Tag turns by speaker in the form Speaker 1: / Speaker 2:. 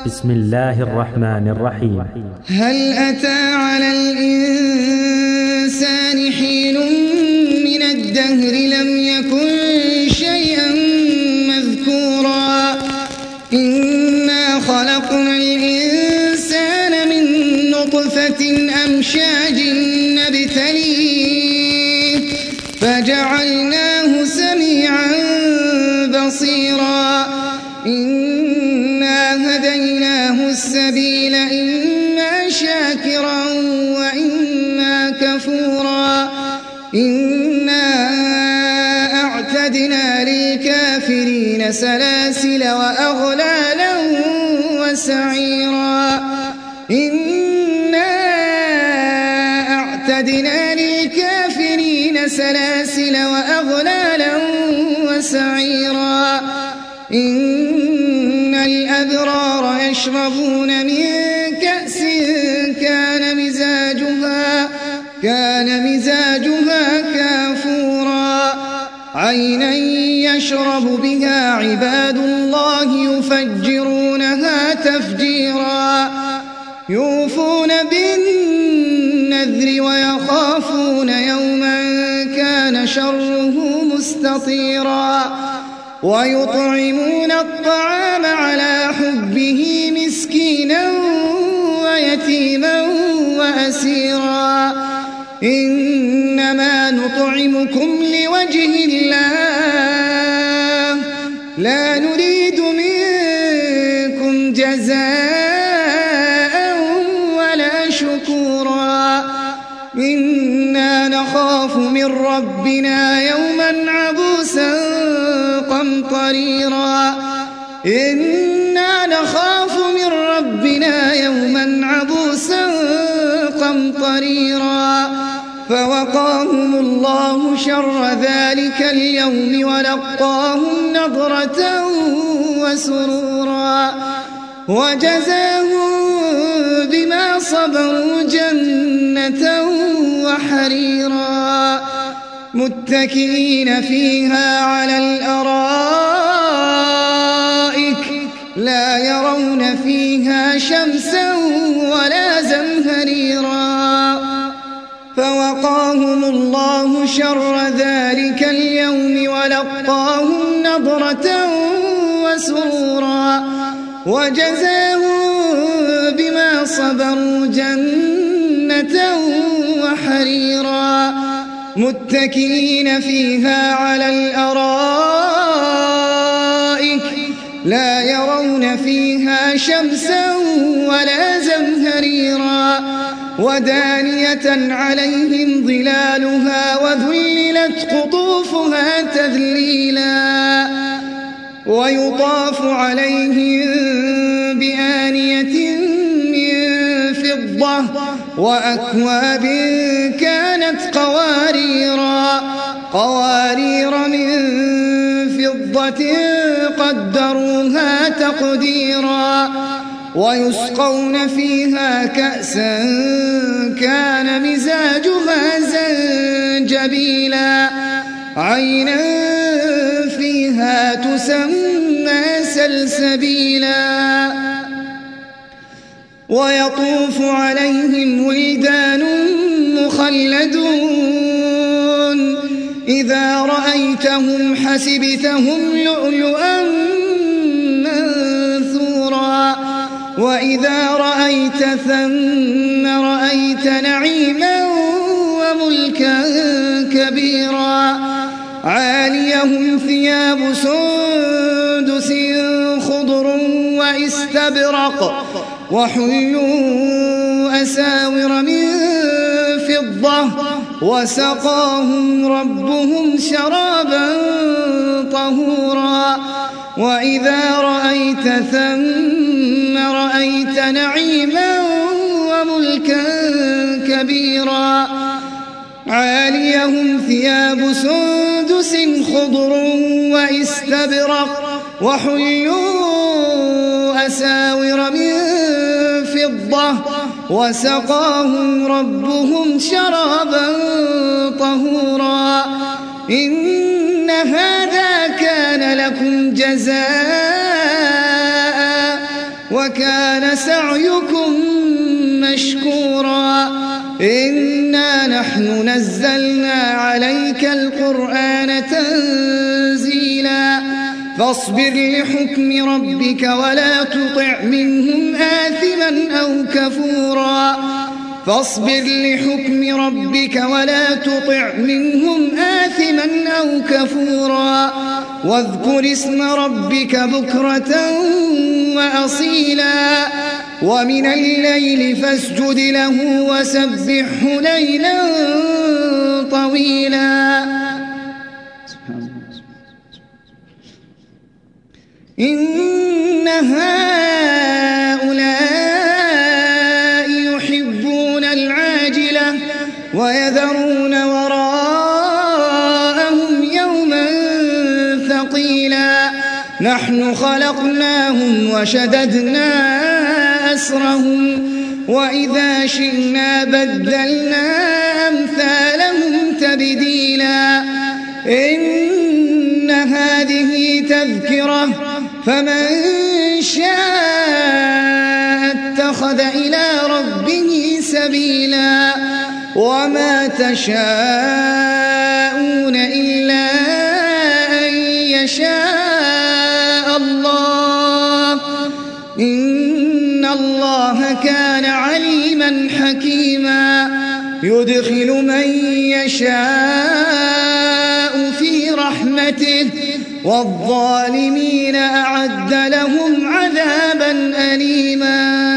Speaker 1: بسم الله الرحمن الرحيم.
Speaker 2: هل أتى على الإنسان حين من الدهر لم يكن شيئا مذكورا إنا خلقنا الإنسان من نطفة أمشاج نبتليه فجعلناه سميعا بصيرا إنا هديناه السبيل إما شاكرا وإما كفورا إنا أعتدنا للكافرين سلاسل وأغلالا وسعيرا إنا أعتدنا للكافرين سلاسل وأغلالا وسعيرا إن الأبرار يشربون من كأس كان مزاجها كافورا عينا يشرب بها عباد الله يفجرونها تفجيرا يوفون بالنذر ويخافون يوما كان شره مستطيرا ويطعمون الطعام على حبه مسكينا ويتيما وأسيرا إنما نطعمكم لوجه الله لا نريد منكم جزاء ولا شكورا إنا نخاف من ربنا يوما عبوسا قمطريرا إنا نخاف من ربنا يوما عبوسا قمطريرا فوقاهم الله شر ذلك اليوم ولقاهم نضرة وسرورا وجزاهم بما صبروا جنة وحريرا متكئين فيها على الأرائك لا يرون فيها شمسا ولا زمهريرا فوقاهم الله شر ذلك اليوم ولقاهم نضرة وسرورا وجزاهم بما صبروا جنة وحريرا متكئين فيها على الأرائك لا يرون فيها شمسا ولا زمهريرا ودانية عليهم ظلالها وذللت قطوفها تذليلا ويطاف عليهم بآنية من فضة وأكواب كانت قوارير من فضة قدروها تقديرا ويسقون فيها كأسا كان مزاجها زنجبيلا عينا فيها تسمى سلسبيلا ويطوف عليهم ولدان مخلدون إذا رأيتهم حسبتهم لؤلؤا منثورا وإذا رأيت ثم رأيت نعيما وملكا كبيرا عاليهم ثياب سندس خضر واستبرق وحلوا أساور من فضة وسقاهم ربهم شرابا طهورا وإذا رأيت ثم رأيت نعيما وملكا كبيرا عاليهم ثياب سندس خضر واستبرق وحلوا أساور من فضة وسقاهم ربهم شرابا طهورا إن هذا كان لكم جزاء وكان سعيكم مشكورا إنا نحن نزلنا عليك القرآن تنزيلا فاصبر لحكم ربك ولا تطع منهم آثما أو كفورا فاصبر لحكم ربك ولا تطع منهم آثما أو كفورا واذكر اسم ربك بكرة وأصيلا ومن الليل فاسجد له وسبحه ليلا طويلا إن هؤلاء يحبون العاجلة ويذرون وراءهم يوما ثقيلا نحن خلقناهم وشددنا أسرهم وإذا شئنا بدلنا أمثالهم تبديلا إن هذه تذكرة فمن شاء اتخذ إلى ربه سبيلا وما تشاءون إلا أن يشاء الله إن الله كان عليما حكيما يدخل من يشاء في رحمته والظالمين أعد لهم عذابا أليما